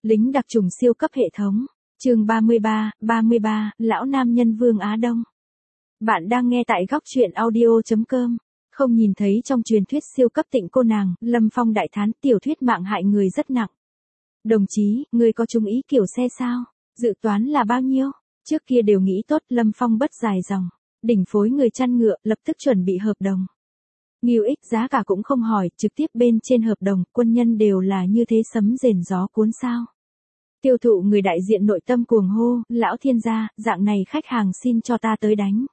Lính đặc trùng siêu cấp hệ thống. Chương 33, lão nam nhân Vương Á Đông. Bạn đang nghe tại góc truyện audio.com. Không nhìn thấy trong truyền thuyết siêu cấp tịnh cô nàng, Lâm Phong đại thán, tiểu thuyết mạng hại người rất nặng. Đồng chí, ngươi có chung ý kiểu xe sao? Dự toán là bao nhiêu? Trước kia đều nghĩ tốt, Lâm Phong bất dài dòng. Đỉnh phối người chăn ngựa, lập tức chuẩn bị hợp đồng. Nghiêu ích giá cả cũng không hỏi, trực tiếp bên trên hợp đồng, quân nhân đều là như thế sấm rền gió cuốn sao. Tiêu thụ người đại diện nội tâm cuồng hô, lão thiên gia, dạng này khách hàng xin cho ta tới đánh.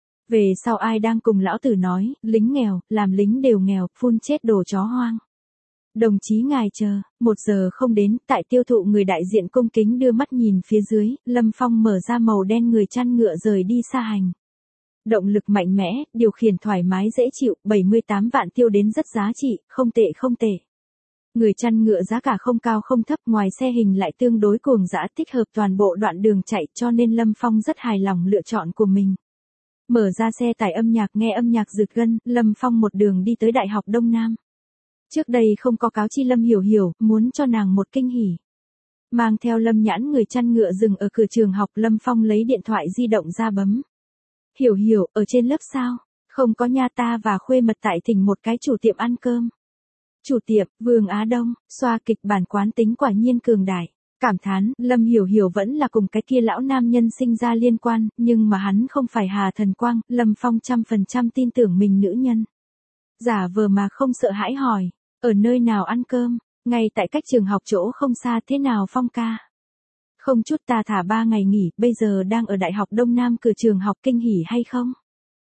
Về sau ai đang cùng lão tử nói, lính nghèo, làm lính đều nghèo, phun chết đồ chó hoang. Đồng chí ngài chờ, 1 giờ không đến, tại tiêu thụ người đại diện cung kính đưa mắt nhìn phía dưới, Lâm Phong mở ra màu đen người chăn ngựa rời đi xa hành. Động lực mạnh mẽ, điều khiển thoải mái dễ chịu, 78 vạn tiêu đến rất giá trị, không tệ không tệ. Người chăn ngựa giá cả không cao không thấp, ngoài xe hình lại tương đối cuồng dã, thích hợp toàn bộ đoạn đường chạy, cho nên Lâm Phong rất hài lòng lựa chọn của mình. Mở ra xe tải âm nhạc, nghe âm nhạc rực gân, Lâm Phong một đường đi tới Đại học Đông Nam. Trước đây không có cáo chi Lâm Hiểu Hiểu, muốn cho nàng một kinh hỉ. Mang theo Lâm Nhãn người chăn ngựa dừng ở cửa trường học, Lâm Phong lấy điện thoại di động ra bấm. Hiểu Hiểu, ở trên lớp sao? Không có nha, ta và khuê mật tại thỉnh một cái chủ tiệm ăn cơm. Chủ tiệm, Vương Á Đông, xoa kịch bản quán tính quả nhiên cường đại. Cảm thán, Lâm Hiểu Hiểu vẫn là cùng cái kia lão nam nhân sinh ra liên quan, nhưng mà hắn không phải Hà Thần Quang, Lâm Phong 100% tin tưởng mình nữ nhân. Giả vờ mà không sợ hãi hỏi, ở nơi nào ăn cơm, ngay tại cách trường học chỗ không xa, thế nào Phong ca? Không chút, ta thả 3 ngày nghỉ, bây giờ đang ở Đại học Đông Nam cửa trường học, kinh hỉ hay không?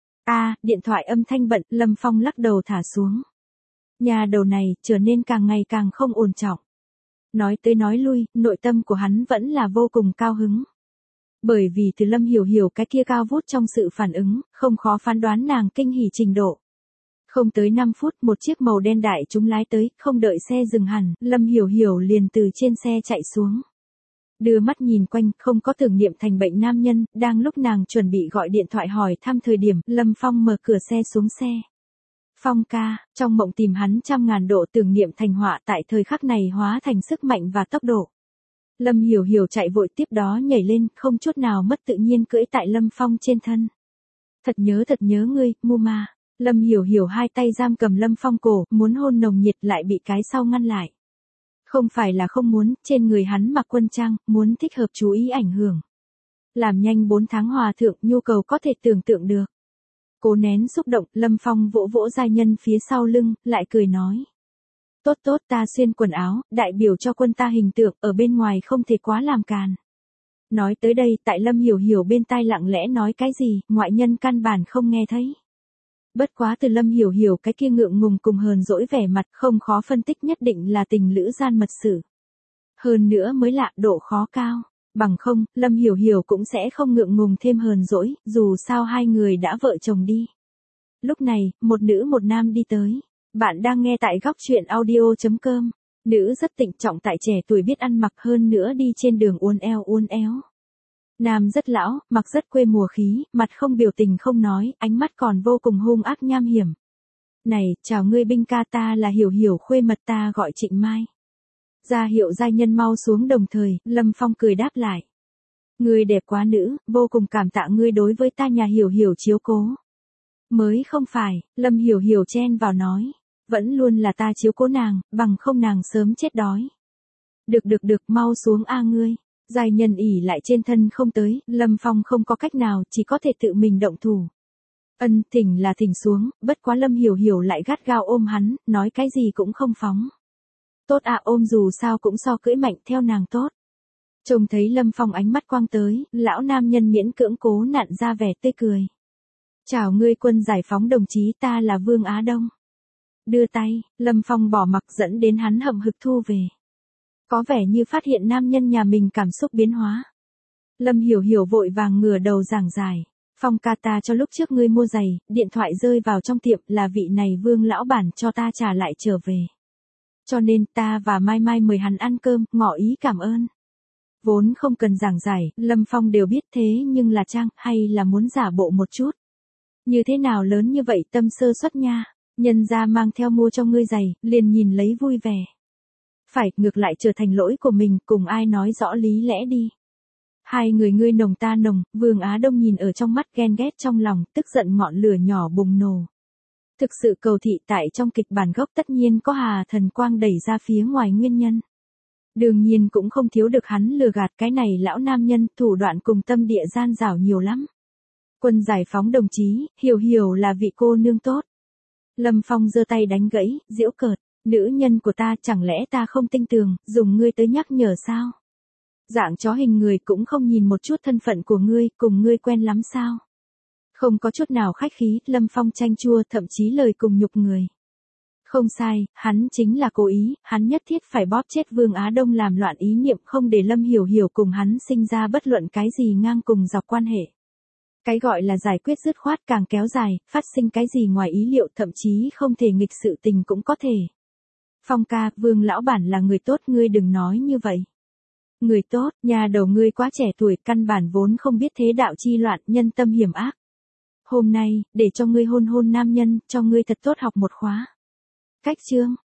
Điện thoại âm thanh bận, Lâm Phong lắc đầu thả xuống. Nhà đầu này, trở nên càng ngày càng không ổn trọng. Nói tới nói lui, nội tâm của hắn vẫn là vô cùng cao hứng. Bởi vì từ Lâm Hiểu Hiểu cái kia cao vút trong sự phản ứng, không khó phán đoán nàng kinh hỉ trình độ. Không tới 5 phút, một chiếc màu đen đại chúng lái tới, không đợi xe dừng hẳn, Lâm Hiểu Hiểu liền từ trên xe chạy xuống. Đưa mắt nhìn quanh, không có tưởng niệm thành bệnh nam nhân, đang lúc nàng chuẩn bị gọi điện thoại hỏi thăm thời điểm, Lâm Phong mở cửa xe xuống xe. Phong ca, trong mộng tìm hắn 100.000 độ tưởng niệm thành họa, tại thời khắc này hóa thành sức mạnh và tốc độ. Lâm Hiểu Hiểu chạy vội tiếp đó nhảy lên, không chút nào mất tự nhiên cưỡi tại Lâm Phong trên thân. Thật nhớ ngươi, Muma. Lâm Hiểu Hiểu hai tay giam cầm Lâm Phong cổ, muốn hôn nồng nhiệt lại bị cái sau ngăn lại. Không phải là không muốn, trên người hắn mặc quân trang, muốn thích hợp chú ý ảnh hưởng. Làm nhanh 4 tháng hòa thượng, nhu cầu có thể tưởng tượng được. Cố nén xúc động, Lâm Phong vỗ vỗ giai nhân phía sau lưng, lại cười nói. Tốt, ta xuyên quần áo, đại biểu cho quân ta hình tượng, ở bên ngoài không thể quá làm càn. Nói tới đây, tại Lâm Hiểu Hiểu bên tai lặng lẽ nói cái gì, ngoại nhân căn bản không nghe thấy. Bất quá từ Lâm Hiểu Hiểu cái kia ngượng ngùng cùng hờn dỗi vẻ mặt, không khó phân tích nhất định là tình lữ gian mật sử. Hơn nữa mới lạ, độ khó cao. Bằng không, Lâm Hiểu Hiểu cũng sẽ không ngượng ngùng thêm hờn dỗi, dù sao hai người đã vợ chồng đi. Lúc này, một nữ một nam đi tới. Bạn đang nghe tại góc truyện audio.com. Nữ rất tịnh trọng tại trẻ tuổi, biết ăn mặc, hơn nữa đi trên đường uốn éo. Nam rất lão, mặc rất quê mùa khí, mặt không biểu tình không nói, ánh mắt còn vô cùng hung ác nham hiểm. Này, chào ngươi binh ca, ta là Hiểu Hiểu, khuê mật ta gọi Trịnh Mai. Ra hiệu giai nhân mau xuống, đồng thời, Lâm Phong cười đáp lại. Ngươi đẹp quá nữ, vô cùng cảm tạ ngươi đối với ta nhà Hiểu Hiểu chiếu cố. Mới không phải, Lâm Hiểu Hiểu chen vào nói. Vẫn luôn là ta chiếu cố nàng, bằng không nàng sớm chết đói. Được, mau xuống ngươi. Giai nhân ỉ lại trên thân không tới, Lâm Phong không có cách nào, chỉ có thể tự mình động thủ. Thỉnh là thỉnh xuống, bất quá Lâm Hiểu Hiểu lại gắt gao ôm hắn, nói cái gì cũng không phóng. Tốt ôm dù sao cũng so cưỡi mạnh, theo nàng tốt. Trông thấy Lâm Phong ánh mắt quang tới, lão nam nhân miễn cưỡng cố nặn ra vẻ tươi cười. Chào ngươi quân giải phóng đồng chí, ta là Vương Á Đông. Đưa tay, Lâm Phong bỏ mặc dẫn đến hắn hậm hực thu về. Có vẻ như phát hiện nam nhân nhà mình cảm xúc biến hóa. Lâm Hiểu Hiểu vội vàng ngửa đầu giảng giải. Phong ca, ta cho lúc trước ngươi mua giày, điện thoại rơi vào trong tiệm, là vị này Vương lão bản cho ta trả lại trở về. Cho nên ta và Mai Mai mời hắn ăn cơm, ngỏ ý cảm ơn. Vốn không cần giảng giải, Lâm Phong đều biết, thế nhưng là trang, hay là muốn giả bộ một chút. Như thế nào lớn như vậy tâm sơ suất nha, nhân ra mang theo mua cho ngươi giày, liền nhìn lấy vui vẻ. Phải, ngược lại trở thành lỗi của mình, cùng ai nói rõ lý lẽ đi. Hai người ngươi nồng ta nồng, Vương Á Đông nhìn ở trong mắt ghen ghét trong lòng, tức giận ngọn lửa nhỏ bùng nổ. Thực sự cầu thị tại trong kịch bản gốc tất nhiên có Hà Thần Quang đẩy ra phía ngoài nguyên nhân. Đương nhiên cũng không thiếu được hắn lừa gạt cái này lão nam nhân, thủ đoạn cùng tâm địa gian dảo nhiều lắm. Quân giải phóng đồng chí, hiểu là vị cô nương tốt. Lâm Phong giơ tay đánh gãy, giễu cợt, nữ nhân của ta chẳng lẽ ta không tinh tường, dùng ngươi tới nhắc nhở sao? Dạng chó hình người cũng không nhìn một chút thân phận của ngươi, cùng ngươi quen lắm sao? Không có chút nào khách khí, Lâm Phong chanh chua, thậm chí lời cùng nhục người. Không sai, hắn chính là cố ý, hắn nhất thiết phải bóp chết Vương Á Đông làm loạn ý niệm không để Lâm Hiểu cùng hắn sinh ra bất luận cái gì ngang cùng dọc quan hệ. Cái gọi là giải quyết dứt khoát càng kéo dài, phát sinh cái gì ngoài ý liệu thậm chí không thể nghịch sự tình cũng có thể. Phong ca, Vương lão bản là người tốt, ngươi đừng nói như vậy. Người tốt, nhà đầu ngươi quá trẻ tuổi, căn bản vốn không biết thế đạo chi loạn, nhân tâm hiểm ác. Hôm nay, để cho ngươi hôn nam nhân, cho ngươi thật tốt học một khóa. Cách chương